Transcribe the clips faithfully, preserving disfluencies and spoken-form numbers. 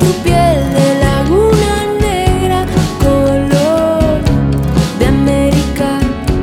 tu piel de laguna negra, color de América.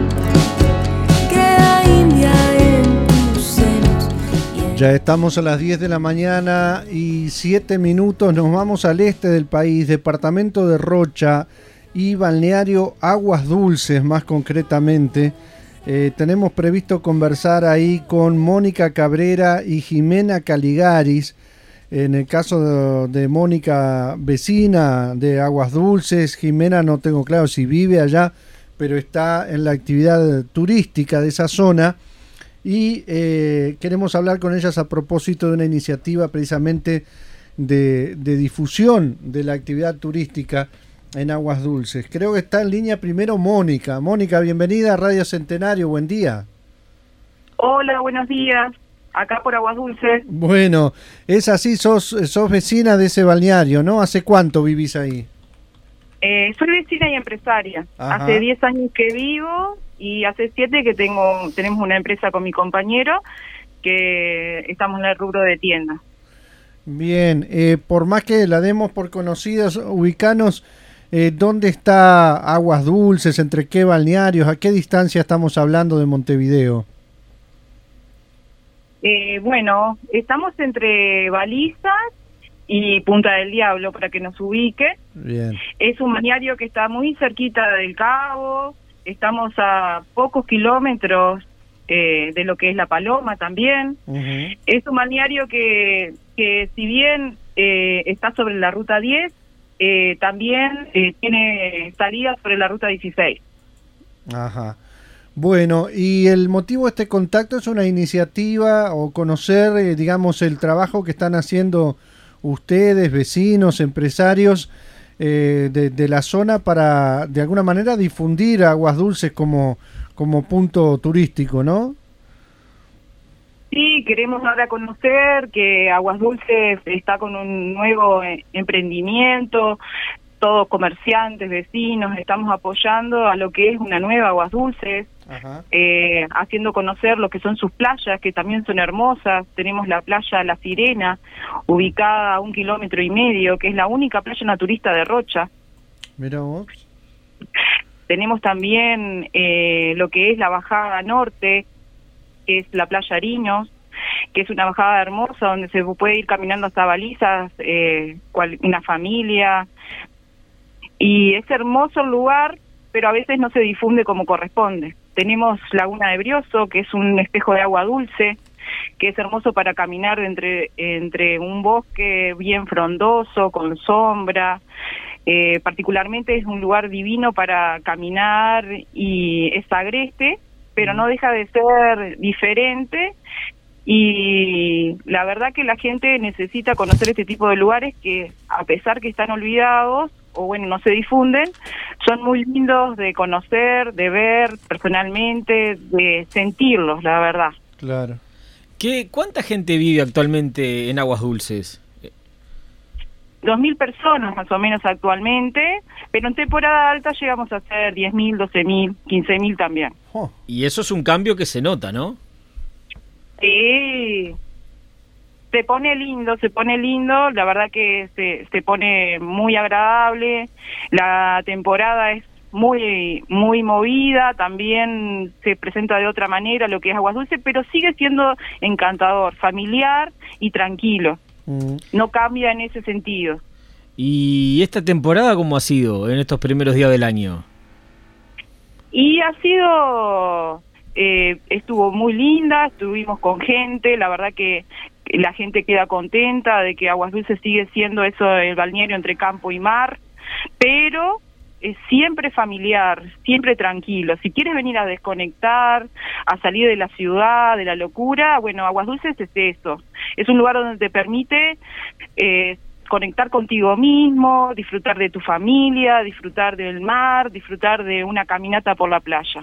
Queda India en tus senos. Ya estamos a las diez de la mañana y siete minutos. Nos vamos al este del país, departamento de Rocha y balneario Aguas Dulces, más concretamente. Eh, tenemos previsto conversar ahí con Mónica Cabrera y Jimena Caligaris. En el caso de, de Mónica, vecina de Aguas Dulces. Jimena no tengo claro si vive allá, pero está en la actividad turística de esa zona. Y eh, queremos hablar con ellas a propósito de una iniciativa precisamente de, de difusión de la actividad turística en Aguas Dulces. Creo que está en línea primero Mónica. Mónica, bienvenida a Radio Centenario, buen día. Hola, buenos días, acá por Aguas Dulces. Bueno, es así, sos, sos vecina de ese balneario, ¿no? ¿Hace cuánto vivís ahí? Eh, soy vecina y empresaria. Ajá. Hace diez años que vivo y hace siete que tengo tenemos una empresa con mi compañero que estamos en el rubro de tiendas. Bien, eh, por más que la demos por conocidos, ubicanos, eh, ¿dónde está Aguas Dulces? ¿Entre qué balnearios? ¿A qué distancia estamos hablando de Montevideo? Eh, bueno, estamos entre Balizas y Punta del Diablo, para que nos ubique. Bien. Es un balneario que está muy cerquita del Cabo, estamos a pocos kilómetros eh, de lo que es La Paloma también. Uh-huh. Es un balneario que, que si bien eh, está sobre la Ruta diez, eh, también eh, tiene salidas sobre la Ruta dieciséis. Ajá. Bueno, y el motivo de este contacto es una iniciativa o conocer, eh, digamos, el trabajo que están haciendo ustedes, vecinos, empresarios eh, de, de la zona para, de alguna manera, difundir Aguas Dulces como, como punto turístico, ¿no? Sí, queremos dar a conocer que Aguas Dulces está con un nuevo eh, emprendimiento, todos comerciantes, vecinos, estamos apoyando a lo que es una nueva Aguas Dulces. Ajá. Eh, haciendo conocer lo que son sus playas, que también son hermosas. Tenemos la playa La Sirena, ubicada a un kilómetro y medio, que es la única playa naturista de Rocha. Mira vos. Tenemos también eh, lo que es la bajada norte, que es la playa Ariños, que es una bajada hermosa donde se puede ir caminando hasta Balizas, eh, cual, una familia. Y es hermoso el lugar, pero a veces no se difunde como corresponde. Tenemos Laguna de Brioso, que es un espejo de agua dulce, que es hermoso para caminar entre, entre un bosque bien frondoso, con sombra. Eh, particularmente es un lugar divino para caminar y es agreste, pero no deja de ser diferente. Y la verdad que la gente necesita conocer este tipo de lugares que, a pesar que están olvidados, o bueno, no se difunden, son muy lindos de conocer, de ver personalmente, de sentirlos, la verdad. Claro. ¿Qué, ¿Cuánta gente vive actualmente en Aguas Dulces? Dos mil personas más o menos actualmente, pero en temporada alta llegamos a ser diez mil, doce mil, quince mil también. Oh. Y eso es un cambio que se nota, ¿no? Sí, se pone lindo, se pone lindo, la verdad que se, se pone muy agradable, la temporada es muy muy movida, también se presenta de otra manera lo que es Aguas Dulces, pero sigue siendo encantador, familiar y tranquilo, mm. no cambia en ese sentido. ¿Y esta temporada cómo ha sido en estos primeros días del año? Y ha sido... Eh, estuvo muy linda, estuvimos con gente, la verdad que la gente queda contenta de que Aguas Dulces sigue siendo eso, el balneario entre campo y mar, pero es siempre familiar, siempre tranquilo. Si quieres venir a desconectar, a salir de la ciudad, de la locura, bueno, Aguas Dulces es eso, es un lugar donde te permite eh, conectar contigo mismo, disfrutar de tu familia, disfrutar del mar, disfrutar de una caminata por la playa.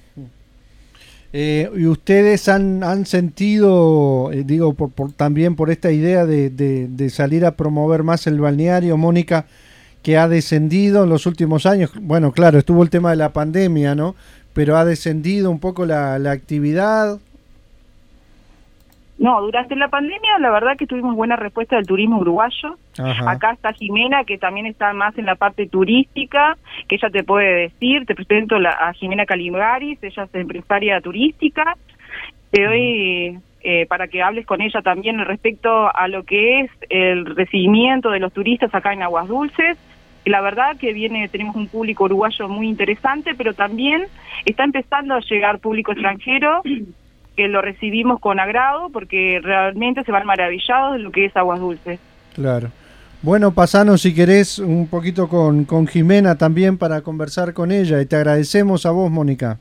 Eh, ¿Y ustedes han, han sentido, eh, digo, por, por, también por esta idea de, de, de salir a promover más el balneario, Mónica, que ha descendido en los últimos años? Bueno, claro, estuvo el tema de la pandemia, ¿no? Pero ha descendido un poco la, la actividad. No, durante la pandemia la verdad que tuvimos buena respuesta del turismo uruguayo. Ajá. Acá está Jimena, que también está más en la parte turística, que ella te puede decir. Te presento la, a Jimena Caligaris, ella es empresaria turística. Te doy eh, para que hables con ella también respecto a lo que es el recibimiento de los turistas acá en Aguas Dulces. La verdad que viene, tenemos un público uruguayo muy interesante, pero también está empezando a llegar público extranjero, que lo recibimos con agrado, porque realmente se van maravillados de lo que es Aguas Dulces. Claro. Bueno, pasanos si querés un poquito con, con Jimena también para conversar con ella, y te agradecemos a vos, Mónica.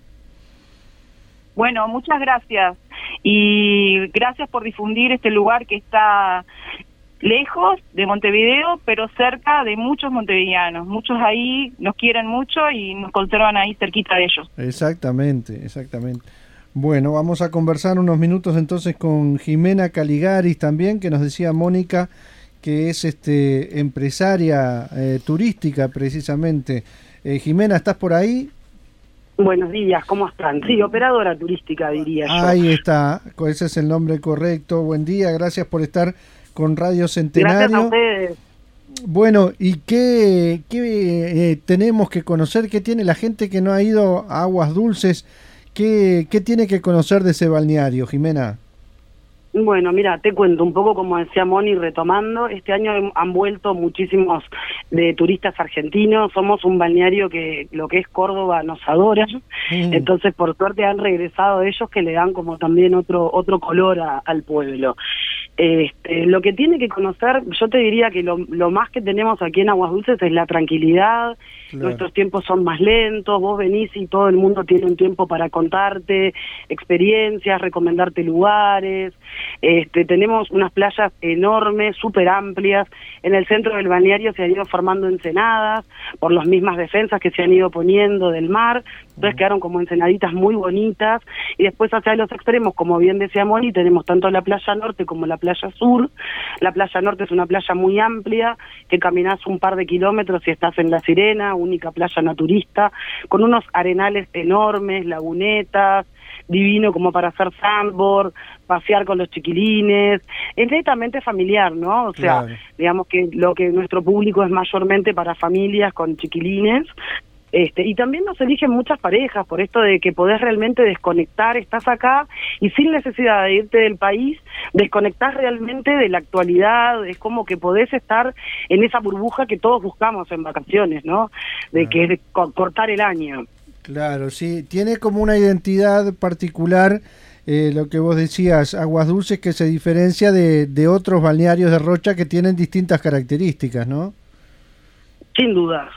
Bueno, muchas gracias, y gracias por difundir este lugar que está lejos de Montevideo, pero cerca de muchos montevideanos. Muchos ahí nos quieren mucho y nos conservan ahí cerquita de ellos. Exactamente, exactamente. Bueno, vamos a conversar unos minutos entonces con Jimena Caligaris también, que nos decía Mónica que es este empresaria eh, turística precisamente. Eh, Jimena, ¿estás por ahí? Buenos días, ¿cómo están? Sí, operadora turística diría yo. Ahí está, ese es el nombre correcto. Buen día, gracias por estar con Radio Centenario. Gracias a ustedes. Bueno, ¿y qué, qué eh, tenemos que conocer? ¿Qué tiene la gente que no ha ido a Aguas Dulces? ¿Qué, qué tiene que conocer de ese balneario, Jimena? Bueno, mira, te cuento un poco, como decía Moni, retomando, este año han vuelto muchísimos de turistas argentinos, somos un balneario que lo que es Córdoba nos adora, mm. entonces por suerte han regresado ellos, que le dan como también otro otro color a, al pueblo. Este, lo que tiene que conocer, yo te diría que lo, lo más que tenemos aquí en Aguas Dulces es la tranquilidad. Claro. Nuestros tiempos son más lentos, vos venís y todo el mundo tiene un tiempo para contarte experiencias, recomendarte lugares. Este, tenemos unas playas enormes, súper amplias. En el centro del balneario se han ido formando ensenadas por las mismas defensas que se han ido poniendo del mar, entonces uh-huh. quedaron como ensenaditas muy bonitas. Y después hacia los extremos, como bien decía Moni, tenemos tanto la playa norte como la playa sur. La playa norte es una playa muy amplia, que caminás un par de kilómetros y estás en La Sirena, única playa naturista, con unos arenales enormes, lagunetas, divino como para hacer sandboard, pasear con los chiquilines, es netamente familiar, ¿no? O sea, claro. digamos que lo que nuestro público es mayormente para familias con chiquilines. Este, y también nos eligen muchas parejas por esto de que podés realmente desconectar, estás acá y sin necesidad de irte del país, desconectás realmente de la actualidad, es como que podés estar en esa burbuja que todos buscamos en vacaciones, ¿no? De que es de co- cortar el año. Claro, sí, tiene como una identidad particular, eh, lo que vos decías, Aguas Dulces, que se diferencia de, de otros balnearios de Rocha que tienen distintas características, ¿no? Sin dudas.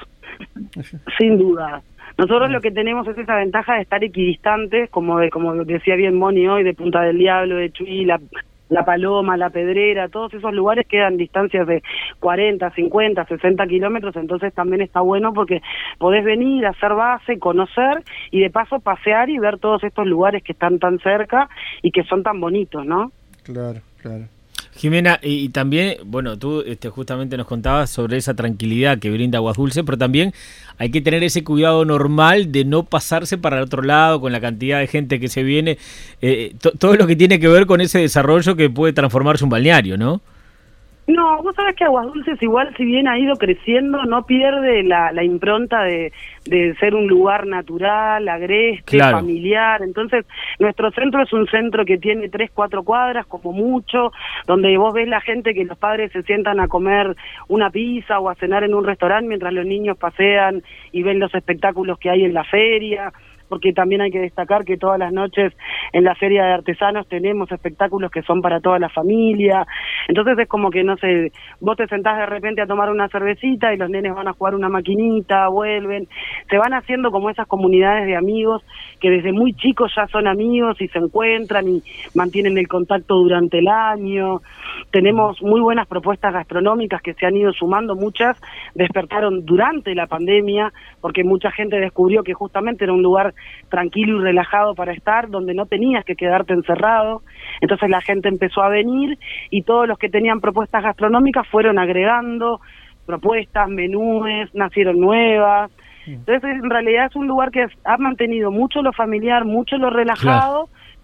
Sin duda. Nosotros lo que tenemos es esa ventaja de estar equidistantes, como de, como decía bien Moni hoy, de Punta del Diablo, de Chuy, la, la Paloma, la Pedrera, todos esos lugares quedan distancias de cuarenta, cincuenta, sesenta kilómetros, entonces también está bueno porque podés venir, hacer base, conocer y de paso pasear y ver todos estos lugares que están tan cerca y que son tan bonitos, ¿no? Claro, claro. Jimena, y, y también, bueno, tú este, justamente nos contabas sobre esa tranquilidad que brinda Aguas Dulces, pero también hay que tener ese cuidado normal de no pasarse para el otro lado con la cantidad de gente que se viene, eh, to, todo lo que tiene que ver con ese desarrollo que puede transformarse un balneario, ¿no? No, vos sabés que Aguas Dulces igual, si bien ha ido creciendo, no pierde la, la impronta de, de ser un lugar natural, agreste, claro. familiar. Entonces, nuestro centro es un centro que tiene tres, cuatro cuadras, como mucho, donde vos ves la gente que los padres se sientan a comer una pizza o a cenar en un restaurante mientras los niños pasean y ven los espectáculos que hay en la feria. Porque también hay que destacar que todas las noches en la Feria de Artesanos tenemos espectáculos que son para toda la familia. Entonces es como que, no sé, vos te sentás de repente a tomar una cervecita y los nenes van a jugar una maquinita, vuelven. Se van haciendo como esas comunidades de amigos que desde muy chicos ya son amigos y se encuentran y mantienen el contacto durante el año. Tenemos muy buenas propuestas gastronómicas que se han ido sumando, muchas despertaron durante la pandemia porque mucha gente descubrió que justamente era un lugar tranquilo y relajado para estar, donde no tenías que quedarte encerrado. Entonces la gente empezó a venir y todos los que tenían propuestas gastronómicas fueron agregando propuestas, menúes, nacieron nuevas. Entonces en realidad es un lugar que ha mantenido mucho lo familiar, mucho lo relajado, claro.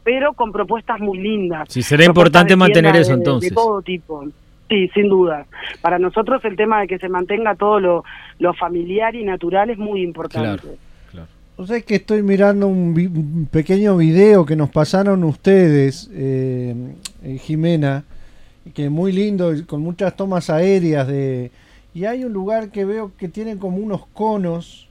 pero con propuestas muy lindas. Sí, será Propuestas importante de mantener tienda eso de- entonces. De todo tipo. Sí, sin duda. Para nosotros el tema de que se mantenga todo lo, lo familiar y natural es muy importante. Claro, claro. O sea, es que estoy mirando un, vi- un pequeño video que nos pasaron ustedes, eh, eh, Jimena, que es muy lindo, y con muchas tomas aéreas de, y hay un lugar que veo que tiene como unos conos,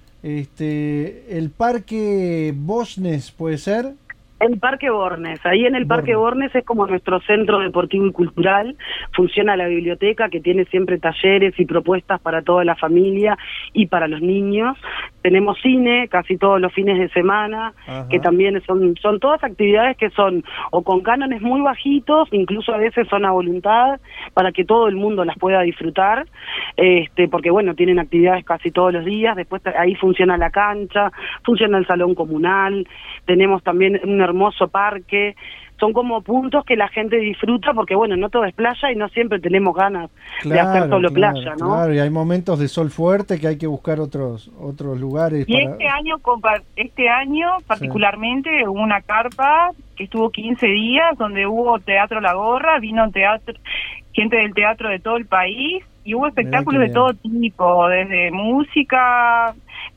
este, el Parque Bosnes, ¿puede ser? El Parque Bornes, ahí en el Parque Bornes. Bornes es como nuestro centro deportivo y cultural, funciona la biblioteca que tiene siempre talleres y propuestas para toda la familia y para los niños, tenemos cine casi todos los fines de semana, Ajá. que también son, son todas actividades que son o con cánones muy bajitos, incluso a veces son a voluntad, para que todo el mundo las pueda disfrutar, este porque bueno, tienen actividades casi todos los días, después ahí funciona la cancha, funciona el salón comunal, tenemos también un hermoso parque, son como puntos que la gente disfruta porque bueno, no todo es playa y no siempre tenemos ganas de hacer solo claro, playa, ¿no? Claro, y hay momentos de sol fuerte que hay que buscar otros otros lugares. Y para... este año, compa- este año particularmente, hubo una carpa que estuvo quince días, donde hubo Teatro La Gorra, vino teatro, gente del teatro de todo el país, y hubo espectáculos qué de todo tipo, desde música,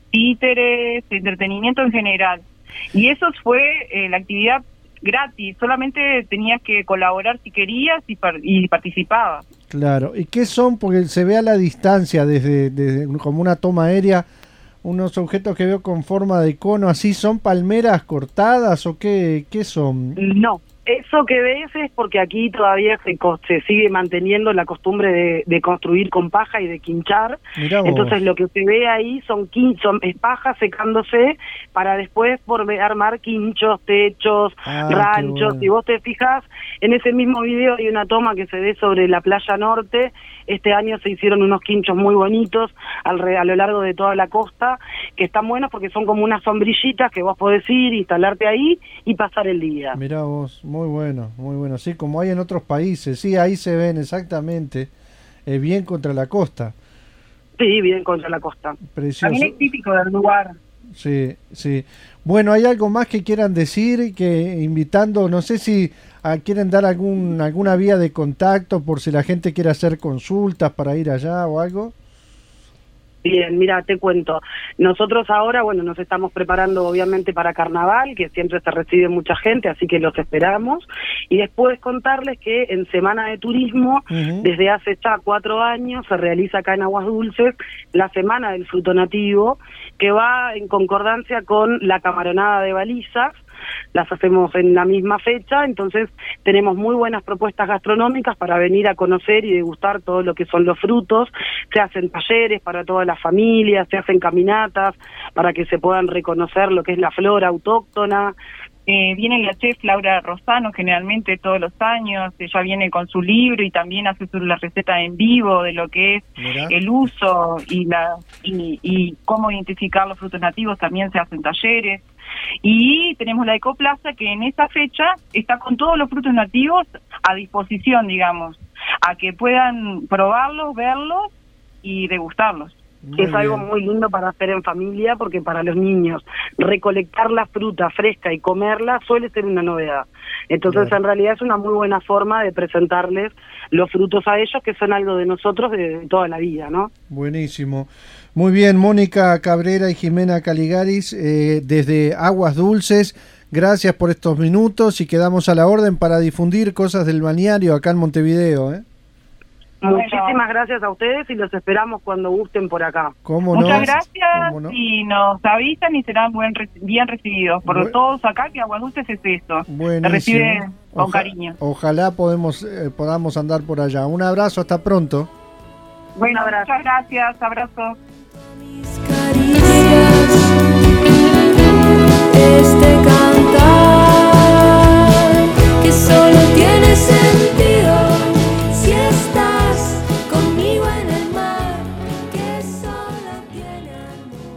títeres, entretenimiento en general. Y eso fue eh, la actividad gratis, solamente tenías que colaborar si querías y, par- y participabas. Claro, ¿y qué son? Porque se ve a la distancia, desde, desde como una toma aérea, unos objetos que veo con forma de cono, ¿así son palmeras cortadas o qué, qué son? No, eso que ves es porque aquí todavía se, co- se sigue manteniendo la costumbre de, de construir con paja y de quinchar. Mirá vos. Entonces lo que se ve ahí son, quin son es paja secándose para después por armar quinchos, techos, Ah, qué ranchos. bueno. Si vos te fijas, en ese mismo video hay una toma que se ve sobre la playa norte. Este año se hicieron unos quinchos muy bonitos alre- a lo largo de toda la costa, que están buenos porque son como unas sombrillitas que vos podés ir, instalarte ahí y pasar el día. Mirá vos, muy bueno, muy bueno. Sí, como hay en otros países, sí, ahí se ven exactamente, eh, bien contra la costa. Sí, bien contra la costa. Precioso. También es típico del lugar. Sí, sí. Bueno, ¿hay algo más que quieran decir? Que invitando, no sé si ah, quieren dar algún alguna vía de contacto por si la gente quiere hacer consultas para ir allá o algo. Bien, mira, te cuento. Nosotros ahora, bueno, nos estamos preparando obviamente para Carnaval, que siempre se recibe mucha gente, así que los esperamos. Y después contarles que en Semana de Turismo, Ujú. desde hace ya cuatro años, se realiza acá en Aguas Dulces la Semana del Fruto Nativo, que va en concordancia con la Camaronada de Balizas. Las hacemos en la misma fecha, entonces tenemos muy buenas propuestas gastronómicas para venir a conocer y degustar todo lo que son los frutos. Se hacen talleres para toda la familia, se hacen caminatas para que se puedan reconocer lo que es la flora autóctona. Eh, viene la chef Laura Rosano generalmente todos los años, ella viene con su libro y también hace su, la receta en vivo de lo que es Mirá. el uso y la y, y cómo identificar los frutos nativos, también se hacen talleres. Y tenemos la Ecoplaza, que en esa fecha está con todos los frutos nativos a disposición, digamos, a que puedan probarlos, verlos y degustarlos. Muy Es algo bien. muy lindo para hacer en familia, porque para los niños recolectar la fruta fresca y comerla suele ser una novedad. Entonces, Claro. en realidad es una muy buena forma de presentarles los frutos a ellos, que son algo de nosotros de, de toda la vida, ¿no? Buenísimo. Muy bien, Mónica Cabrera y Jimena Caligaris, eh, desde Aguas Dulces, gracias por estos minutos y quedamos a la orden para difundir cosas del balneario acá en Montevideo. ¿eh? Bueno. Muchísimas gracias a ustedes y los esperamos cuando gusten por acá. ¿Cómo Muchas no? gracias ¿Cómo no? y nos avisan y serán buen re- bien recibidos por Bu- todos acá, que Aguas Dulces es eso, se Buenísimo. recibe con Oja- cariño. Ojalá podemos, eh, podamos andar por allá. Un abrazo, hasta pronto. Bueno, abrazo. muchas gracias, abrazo. Mis caricias, este cantar que solo tiene sentido.